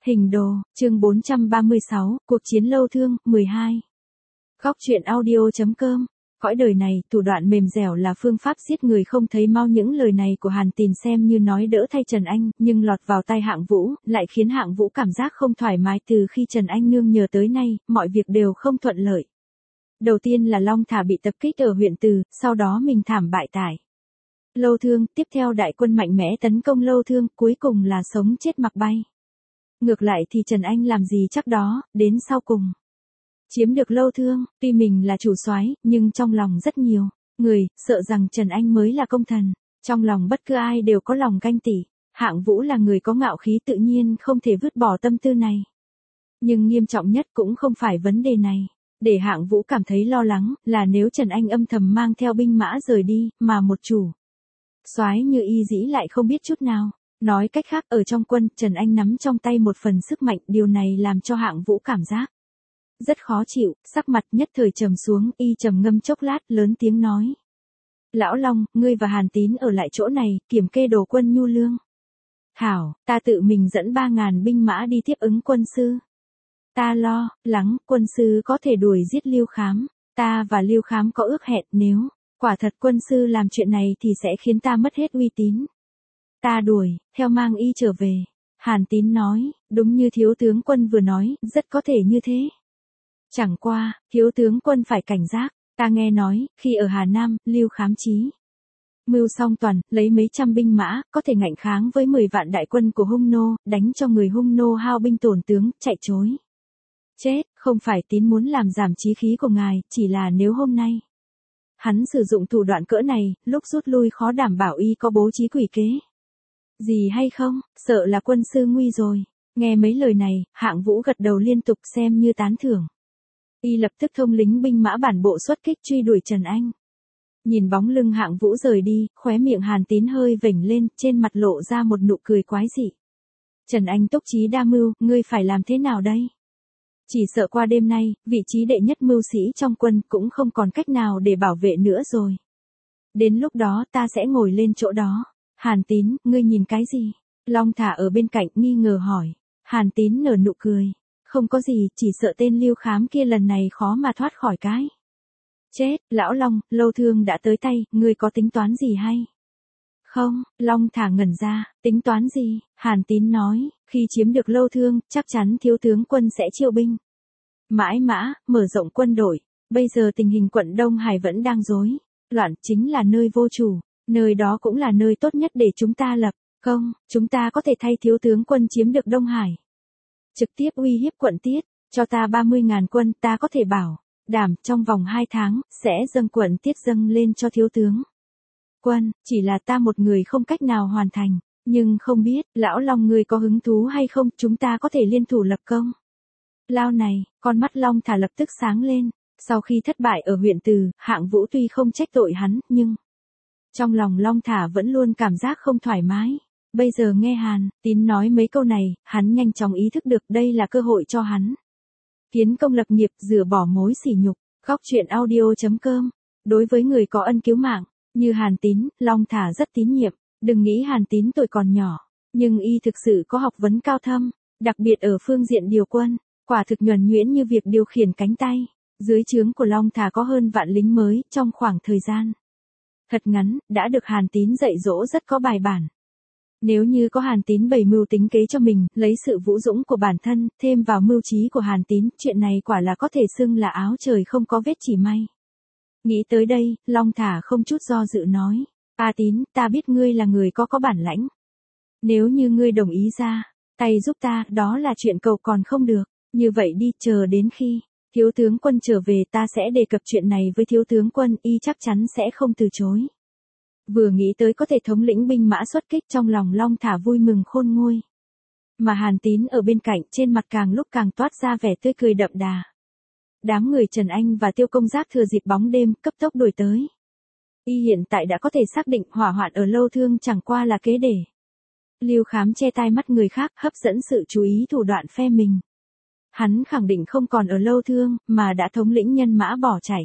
Hình đồ, chương 436, cuộc chiến lâu thương, 12. Góc truyện audio.com. Cõi đời này, thủ đoạn mềm dẻo là phương pháp giết người không thấy mau. Những lời này của Hàn Tín xem như nói đỡ thay Trần Anh, nhưng lọt vào tay Hạng Vũ, lại khiến Hạng Vũ cảm giác không thoải mái. Từ khi Trần Anh nương nhờ tới nay, mọi việc đều không thuận lợi. Đầu tiên là Long Thả bị tập kích ở huyện Từ, sau đó mình thảm bại tại Lâu Thương, tiếp theo đại quân mạnh mẽ tấn công Lâu Thương, cuối cùng là sống chết mặc bay. Ngược lại thì Trần Anh làm gì chắc đó, đến sau cùng chiếm được Lâu Thương. Tuy mình là chủ soái, nhưng trong lòng rất nhiều người sợ rằng Trần Anh mới là công thần. Trong lòng bất cứ ai đều có lòng ganh tị. Hạng Vũ là người có ngạo khí, tự nhiên không thể vứt bỏ tâm tư này. Nhưng nghiêm trọng nhất cũng không phải vấn đề này. Để Hạng Vũ cảm thấy lo lắng là nếu Trần Anh âm thầm mang theo binh mã rời đi, mà một chủ soái như Y Dĩ lại không biết chút nào. Nói cách khác, ở trong quân, Trần Anh nắm trong tay một phần sức mạnh, điều này làm cho Hạng Vũ cảm giác rất khó chịu, sắc mặt nhất thời trầm xuống. Y trầm ngâm chốc lát, lớn tiếng nói: Lão Long, ngươi và Hàn Tín ở lại chỗ này, kiểm kê đồ quân nhu lương. Thảo, ta tự mình dẫn 3.000 binh mã đi tiếp ứng quân sư. Ta lo lắng, quân sư có thể đuổi giết Lưu Khám. Ta và Lưu Khám có ước hẹn, nếu quả thật quân sư làm chuyện này thì sẽ khiến ta mất hết uy tín. Ta đuổi theo mang y trở về. Hàn Tín nói: Đúng như thiếu tướng quân vừa nói, rất có thể như thế. Chẳng qua, thiếu tướng quân phải cảnh giác. Ta nghe nói, khi ở Hà Nam, Lưu Khám chí mưu song toàn, lấy mấy trăm binh mã, có thể ngạnh kháng với 10 vạn đại quân của Hung nô, đánh cho người Hung nô hao binh tổn tướng, chạy trối chết. Không phải Tín muốn làm giảm chí khí của ngài, chỉ là nếu hôm nay hắn sử dụng thủ đoạn cỡ này, lúc rút lui khó đảm bảo y có bố trí quỷ kế gì hay không, sợ là quân sư nguy rồi. Nghe mấy lời này, Hạng Vũ gật đầu liên tục xem như tán thưởng. Y lập tức thông lính binh mã bản bộ xuất kích truy đuổi Trần Anh. Nhìn bóng lưng Hạng Vũ rời đi, khóe miệng Hàn Tín hơi vểnh lên, trên mặt lộ ra một nụ cười quái dị. Trần Anh túc trí đa mưu, ngươi phải làm thế nào đây? Chỉ sợ qua đêm nay, vị trí đệ nhất mưu sĩ trong quân cũng không còn cách nào để bảo vệ nữa rồi. Đến lúc đó ta sẽ ngồi lên chỗ đó. Hàn Tín, ngươi nhìn cái gì? Long Thả ở bên cạnh nghi ngờ hỏi. Hàn Tín nở nụ cười. Không có gì, chỉ sợ tên Lưu Khám kia lần này khó mà thoát khỏi cái chết. Lão Long, Lâu Thương đã tới tay, ngươi có tính toán gì hay không? Long Thả ngẩn ra. Tính toán gì? Hàn Tín nói, khi chiếm được Lâu Thương, chắc chắn thiếu tướng quân sẽ chiêu binh mãi mã, mở rộng quân đội. Bây giờ tình hình quận Đông Hải vẫn đang rối loạn, chính là nơi vô chủ. Nơi đó cũng là nơi tốt nhất để chúng ta lập công. Chúng ta có thể thay thiếu tướng quân chiếm được Đông Hải, trực tiếp uy hiếp quận Tiết. Cho ta 30.000 quân, ta có thể bảo đảm trong vòng 2 tháng sẽ dâng quận Tiết dâng lên cho thiếu tướng quân. Chỉ là ta một người không cách nào hoàn thành. Nhưng không biết, Lão Long ngươi có hứng thú hay không, chúng ta có thể liên thủ lập công lao này. Con mắt Long Thả lập tức sáng lên. Sau khi thất bại ở huyện Từ, Hạng Vũ tuy không trách tội hắn, nhưng trong lòng Long Thả vẫn luôn cảm giác không thoải mái. Bây giờ nghe Hàn Tín nói mấy câu này, hắn nhanh chóng ý thức được đây là cơ hội cho hắn kiến công lập nghiệp, rửa bỏ mối sỉ nhục. Góc truyện audio.com. Đối với người có ân cứu mạng như Hàn Tín, Long Thả rất tín nhiệm. Đừng nghĩ Hàn Tín tuổi còn nhỏ, nhưng y thực sự có học vấn cao thâm, đặc biệt ở phương diện điều quân, quả thực nhuần nhuyễn như việc điều khiển cánh tay. Dưới trướng của Long Thả có hơn vạn lính mới, trong khoảng thời gian thật ngắn, đã được Hàn Tín dạy dỗ rất có bài bản. Nếu như có Hàn Tín bày mưu tính kế cho mình, lấy sự vũ dũng của bản thân, thêm vào mưu trí của Hàn Tín, chuyện này quả là có thể xưng là áo trời không có vết chỉ may. Nghĩ tới đây, Long Thả không chút do dự nói: A Tín, ta biết ngươi là người có bản lãnh. Nếu như ngươi đồng ý ra tay giúp ta, đó là chuyện cầu còn không được. Như vậy đi, chờ đến khi thiếu tướng quân trở về ta sẽ đề cập chuyện này với thiếu tướng quân, y chắc chắn sẽ không từ chối. Vừa nghĩ tới có thể thống lĩnh binh mã xuất kích, trong lòng Long Thả vui mừng khôn nguôi. Mà Hàn Tín ở bên cạnh, trên mặt càng lúc càng toát ra vẻ tươi cười đậm đà. Đám người Trần Anh và Tiêu Công Giác thừa dịp bóng đêm, cấp tốc đuổi tới. Y hiện tại đã có thể xác định hỏa hoạn ở Lâu Thương chẳng qua là kế để Lưu Khám che tai mắt người khác, hấp dẫn sự chú ý thủ đoạn phe mình. Hắn khẳng định không còn ở Lâu Thương, mà đã thống lĩnh nhân mã bỏ chạy.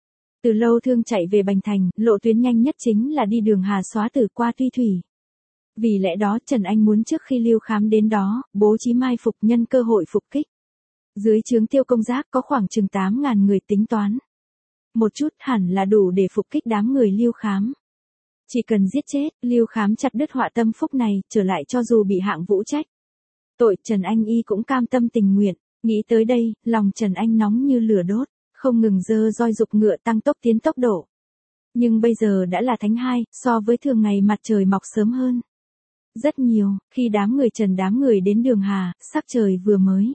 Từ Lâu Thương chạy về Bành Thành, lộ tuyến nhanh nhất chính là đi đường Hà Xóa Tử qua Tuy Thủy. Vì lẽ đó Trần Anh muốn trước khi Lưu Khám đến đó, bố trí mai phục nhân cơ hội phục kích. Dưới trướng Tiêu Công Giác có khoảng chừng 8.000 người tính toán. Một chút hẳn là đủ để phục kích đám người Lưu Khám. Chỉ cần giết chết, Lưu Khám chặt đứt họa tâm phúc này, trở lại cho dù bị Hạng Vũ trách. Tội Trần Anh y cũng cam tâm tình nguyện, nghĩ tới đây, lòng Trần Anh nóng như lửa đốt, không ngừng giơ roi giục ngựa tăng tốc tiến tốc độ. Nhưng bây giờ đã là tháng 2, so với thường ngày mặt trời mọc sớm hơn. Rất nhiều, khi đám người đến Đường Hà, sắc trời vừa mới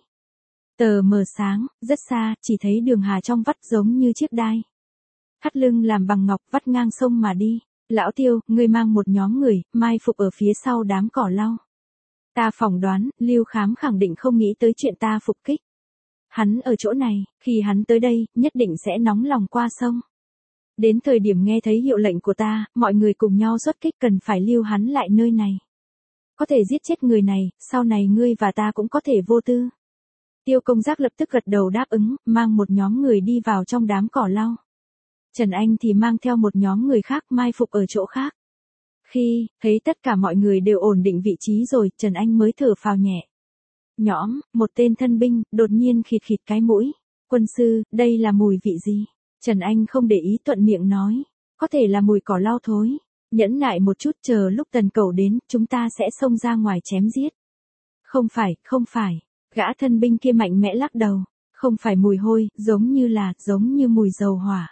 tờ mờ sáng, rất xa, chỉ thấy Đường Hà trong vắt giống như chiếc đai. Thắt lưng làm bằng ngọc vắt ngang sông mà đi. Lão Tiêu, ngươi mang một nhóm người, mai phục ở phía sau đám cỏ lau. Ta phỏng đoán, Lưu Khám khẳng định không nghĩ tới chuyện ta phục kích. Hắn ở chỗ này, khi hắn tới đây, nhất định sẽ nóng lòng qua sông. Đến thời điểm nghe thấy hiệu lệnh của ta, mọi người cùng nhau xuất kích cần phải lưu hắn lại nơi này. Có thể giết chết người này, sau này ngươi và ta cũng có thể vô tư. Tiêu Công Giác lập tức gật đầu đáp ứng, mang một nhóm người đi vào trong đám cỏ lau. Trần Anh thì mang theo một nhóm người khác mai phục ở chỗ khác. Khi thấy tất cả mọi người đều ổn định vị trí rồi, Trần Anh mới thở phào nhẹ. Nhõm, một tên thân binh, đột nhiên khịt khịt cái mũi. Quân sư, đây là mùi vị gì? Trần Anh không để ý thuận miệng nói. Có thể là mùi cỏ lau thối. Nhẫn nại một chút, chờ lúc Tần Cẩu đến, chúng ta sẽ xông ra ngoài chém giết. Không phải. Gã thân binh kia mạnh mẽ lắc đầu. Không phải mùi hôi, giống như mùi dầu hỏa.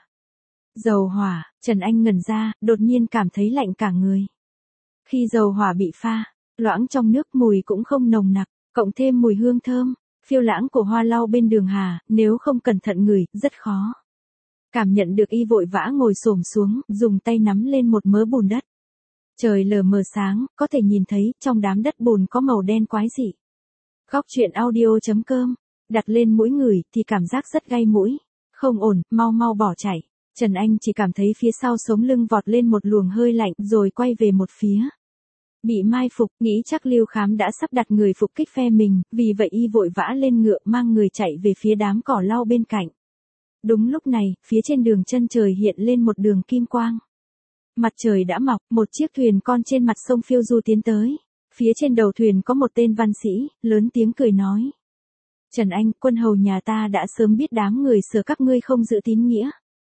Dầu hỏa, Trần Anh ngẩn ra, đột nhiên cảm thấy lạnh cả người. Khi dầu hỏa bị pha, loãng trong nước mùi cũng không nồng nặc, cộng thêm mùi hương thơm, phiêu lãng của hoa lau bên Đường Hà, nếu không cẩn thận ngửi, rất khó. Cảm nhận được y vội vã ngồi xổm xuống, dùng tay nắm lên một mớ bùn đất. Trời lờ mờ sáng, có thể nhìn thấy, trong đám đất bùn có màu đen quái dị. Góc truyện audio.com, đặt lên mũi người thì cảm giác rất gay mũi. Không ổn, mau bỏ chạy. Trần Anh chỉ cảm thấy phía sau sống lưng vọt lên một luồng hơi lạnh rồi quay về một phía. Bị mai phục, nghĩ chắc Lưu Khám đã sắp đặt người phục kích phe mình, vì vậy y vội vã lên ngựa mang người chạy về phía đám cỏ lau bên cạnh. Đúng lúc này, phía trên đường chân trời hiện lên một đường kim quang. Mặt trời đã mọc, một chiếc thuyền con trên mặt sông phiêu du tiến tới. Phía trên đầu thuyền có một tên văn sĩ, lớn tiếng cười nói. Trần Anh, quân hầu nhà ta đã sớm biết đám người Sở các ngươi không giữ tín nghĩa.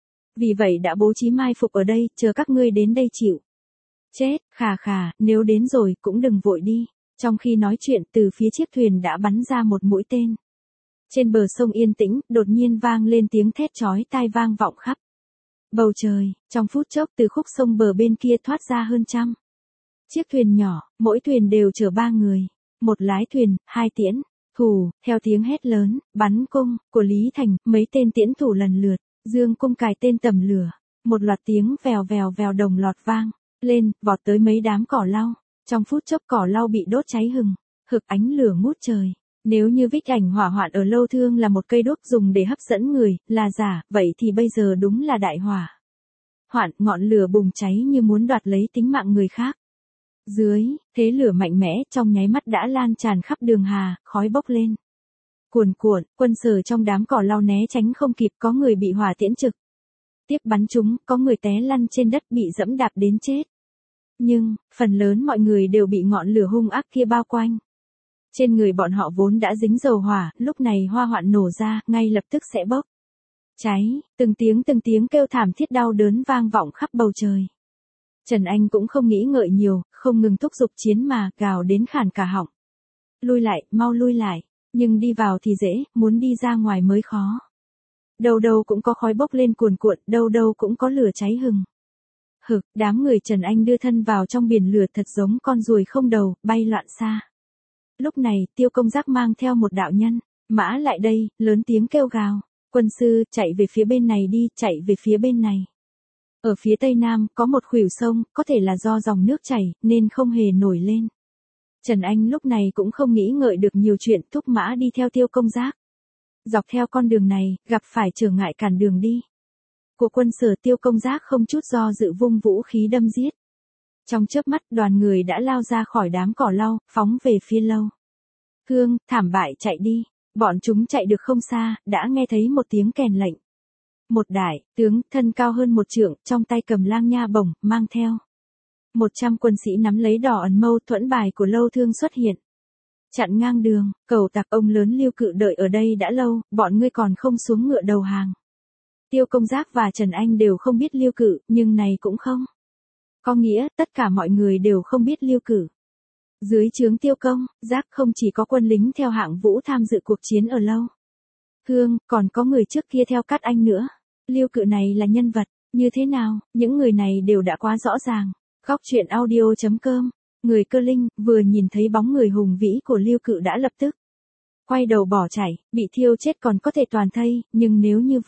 Vì vậy đã bố trí mai phục ở đây, chờ các ngươi đến đây chịu. Chết, khà, nếu đến rồi cũng đừng vội đi. Trong khi nói chuyện, từ phía chiếc thuyền đã bắn ra một mũi tên. Trên bờ sông yên tĩnh, đột nhiên vang lên tiếng thét chói tai vang vọng khắp bầu trời. Trong phút chốc từ khúc sông bờ bên kia thoát ra hơn 100 chiếc thuyền nhỏ, mỗi thuyền đều chở 3 người. Một lái thuyền, 2 tiễn thủ, theo tiếng hét lớn, bắn cung của Lý Thành, mấy tên tiễn thủ lần lượt dương cung cài tên tầm lửa. Một loạt tiếng vèo đồng loạt vang lên, vọt tới mấy đám cỏ lau. Trong phút chốc cỏ lau bị đốt cháy hừng hực, ánh lửa ngút trời. Nếu như vích ảnh hỏa hoạn ở Lâu Thương là một cây đuốc dùng để hấp dẫn người, là giả, vậy thì bây giờ đúng là đại hỏa hoạn, ngọn lửa bùng cháy như muốn đoạt lấy tính mạng người khác. Dưới thế lửa mạnh mẽ, trong nháy mắt đã lan tràn khắp Đường Hà, khói bốc lên cuồn cuộn. Quân Sở trong đám cỏ lau né tránh không kịp, có người bị hỏa tiễn trực tiếp bắn trúng, có người té lăn trên đất bị dẫm đạp đến chết. Nhưng phần lớn mọi người đều bị ngọn lửa hung ác kia bao quanh. Trên người bọn họ vốn đã dính dầu hỏa, lúc này hỏa hoạn nổ ra, ngay lập tức sẽ bốc cháy. Từng tiếng kêu thảm thiết đau đớn vang vọng khắp bầu trời. Trần Anh cũng không nghĩ ngợi nhiều, không ngừng thúc giục chiến mà, gào đến khản cả họng. Lui lại, mau lui lại. Nhưng đi vào thì dễ, muốn đi ra ngoài mới khó. Đâu cũng có khói bốc lên cuồn cuộn, đâu cũng có lửa cháy hừng hực. Đám người Trần Anh đưa thân vào trong biển lửa thật giống con ruồi không đầu, bay loạn xa. Lúc này, Tiêu Công Giác mang theo một đạo nhân mã lại đây, lớn tiếng kêu gào. Quân sư, chạy về phía bên này đi, chạy về phía bên này. Ở phía tây nam, có một khuỷu sông, có thể là do dòng nước chảy, nên không hề nổi lên. Trần Anh lúc này cũng không nghĩ ngợi được nhiều chuyện, thúc mã đi theo Tiêu Công Giác. Dọc theo con đường này, gặp phải trở ngại cản đường đi của quân Sở, Tiêu Công Giác không chút do dự vung vũ khí đâm giết. Trong chớp mắt, đoàn người đã lao ra khỏi đám cỏ lau, phóng về phía Lâu Thương, thảm bại chạy đi. Bọn chúng chạy được không xa, đã nghe thấy một tiếng kèn lệnh. Một đại tướng, thân cao hơn 1 trượng, trong tay cầm lang nha bổng, mang theo 100 quân sĩ nắm lấy đỏ ẩn mâu thuẫn bài của Lâu Thương xuất hiện. Chặn ngang đường, cẩu tặc ông lớn Lưu Cự đợi ở đây đã lâu, bọn ngươi còn không xuống ngựa đầu hàng. Tiêu Công Giác và Trần Anh đều không biết Lưu Cự, nhưng này cũng không có nghĩa tất cả mọi người đều không biết Lưu Cự. Dưới trướng Tiêu Công Giác không chỉ có quân lính theo hạng vũ tham dự cuộc chiến ở Lâu Thương, còn có người trước kia theo Cát Anh nữa. Lưu Cự này là nhân vật như thế nào, những người này đều đã quá rõ ràng. Góc truyện audio.com. Người Cơ Linh vừa nhìn thấy bóng người hùng vĩ của Lưu Cự đã lập tức quay đầu bỏ chạy, bị thiêu chết còn có thể toàn thây, nhưng nếu như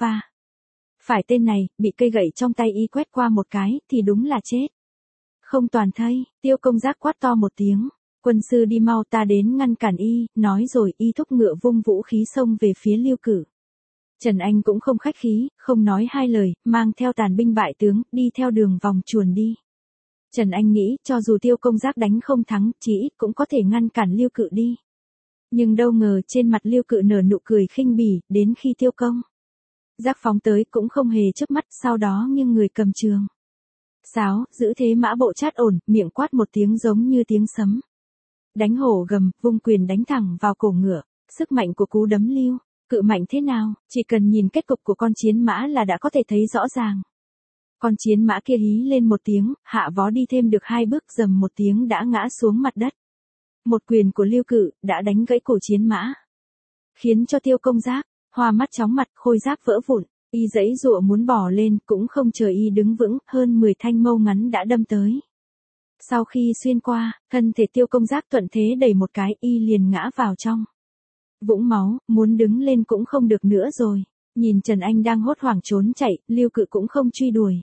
phải tên này, bị cây gậy trong tay y quét qua một cái, thì đúng là chết. Không toàn thây, Tiêu Công Giác quát to một tiếng. Quân sư đi mau, ta đến ngăn cản y, nói rồi y thúc ngựa vung vũ khí xông về phía Lưu Cự. Trần Anh cũng không khách khí, không nói hai lời, mang theo tàn binh bại tướng, đi theo đường vòng chuồn đi. Trần Anh nghĩ, cho dù Tiêu Công Giác đánh không thắng, chí ít cũng có thể ngăn cản Lưu Cự đi. Nhưng đâu ngờ trên mặt Lưu Cự nở nụ cười khinh bỉ, đến khi Tiêu Công Giác phóng tới cũng không hề chớp mắt, sau đó nghiêng người cầm trường sáo, giữ thế mã bộ chát ổn, miệng quát một tiếng giống như tiếng sấm. Đánh hổ gầm, vung quyền đánh thẳng vào cổ ngựa, sức mạnh của cú đấm Lưu Cự mạnh thế nào, chỉ cần nhìn kết cục của con chiến mã là đã có thể thấy rõ ràng. Con chiến mã kia hí lên một tiếng, hạ vó đi thêm được 2 bước, rầm một tiếng đã ngã xuống mặt đất. Một quyền của Lưu Cự đã đánh gãy cổ chiến mã, khiến cho Tiêu Công Giác hoa mắt chóng mặt, khôi giáp vỡ vụn. Y giãy giụa muốn bỏ lên, cũng không chờ y đứng vững, hơn 10 thanh mâu ngắn đã đâm tới. Sau khi xuyên qua, thân thể Tiêu Công Giác thuận thế đẩy một cái, y liền ngã vào trong vũng máu, muốn đứng lên cũng không được nữa rồi. Nhìn Trần Anh đang hốt hoảng trốn chạy, Lưu Cự cũng không truy đuổi.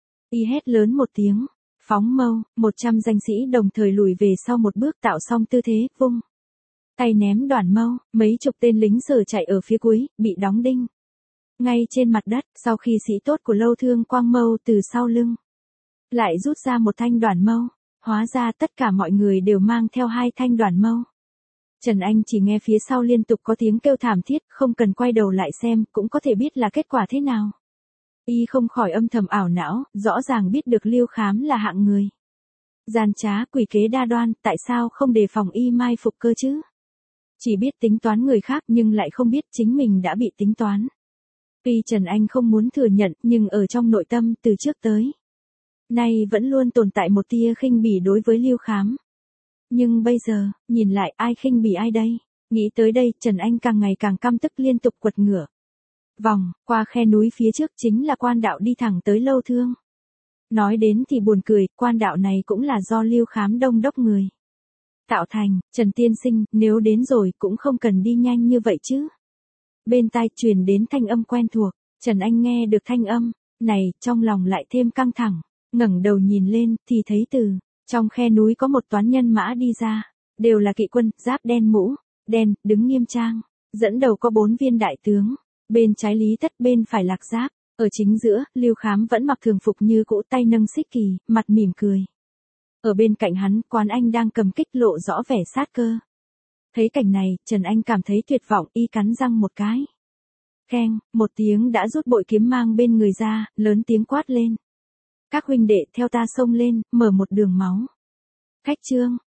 Y hét lớn một tiếng, phóng mâu, 100 danh sĩ đồng thời lùi về sau một bước, tạo xong tư thế, vung tay ném đoản mâu, mấy chục tên lính Sở chạy ở phía cuối, bị đóng đinh ngay trên mặt đất. Sau khi sĩ tốt của Lâu Thương quang mâu từ sau lưng lại rút ra một thanh đoản mâu, hóa ra tất cả mọi người đều mang theo 2 thanh đoản mâu. Trần Anh chỉ nghe phía sau liên tục có tiếng kêu thảm thiết, không cần quay đầu lại xem, cũng có thể biết là kết quả thế nào. Y không khỏi âm thầm ảo não, rõ ràng biết được Lưu Khám là hạng người gian trá, quỷ kế đa đoan, tại sao không đề phòng y mai phục cơ chứ? Chỉ biết tính toán người khác nhưng lại không biết chính mình đã bị tính toán. Tuy Trần Anh không muốn thừa nhận, nhưng ở trong nội tâm từ trước tới nay vẫn luôn tồn tại một tia khinh bỉ đối với Lưu Khám. Nhưng bây giờ, nhìn lại ai khinh bỉ ai đây? Nghĩ tới đây, Trần Anh càng ngày càng căm tức, liên tục quật ngựa vòng qua khe núi phía trước, chính là quan đạo đi thẳng tới Lâu Thương. Nói đến thì buồn cười, quan đạo này cũng là do Lưu Khám đông đốc người tạo thành. Trần tiên sinh, nếu đến rồi cũng không cần đi nhanh như vậy chứ. Bên tai truyền đến thanh âm quen thuộc. Trần Anh nghe được thanh âm này, trong lòng lại thêm căng thẳng, ngẩng đầu nhìn lên thì thấy từ trong khe núi có một toán nhân mã đi ra, đều là kỵ quân, giáp đen mũ đen, đứng nghiêm trang, dẫn đầu có 4 viên đại tướng, bên trái Lý Tất, bên phải Lạc Giáp, ở chính giữa, Lưu Khám vẫn mặc thường phục như cũ, tay nâng xích kỳ, mặt mỉm cười. Ở bên cạnh hắn, Quán Anh đang cầm kích, lộ rõ vẻ sát cơ. Thấy cảnh này, Trần Anh cảm thấy tuyệt vọng, y cắn răng một cái. Keng, một tiếng đã rút bội kiếm mang bên người ra, lớn tiếng quát lên. Các huynh đệ theo ta xông lên, mở một đường máu. Khách trương,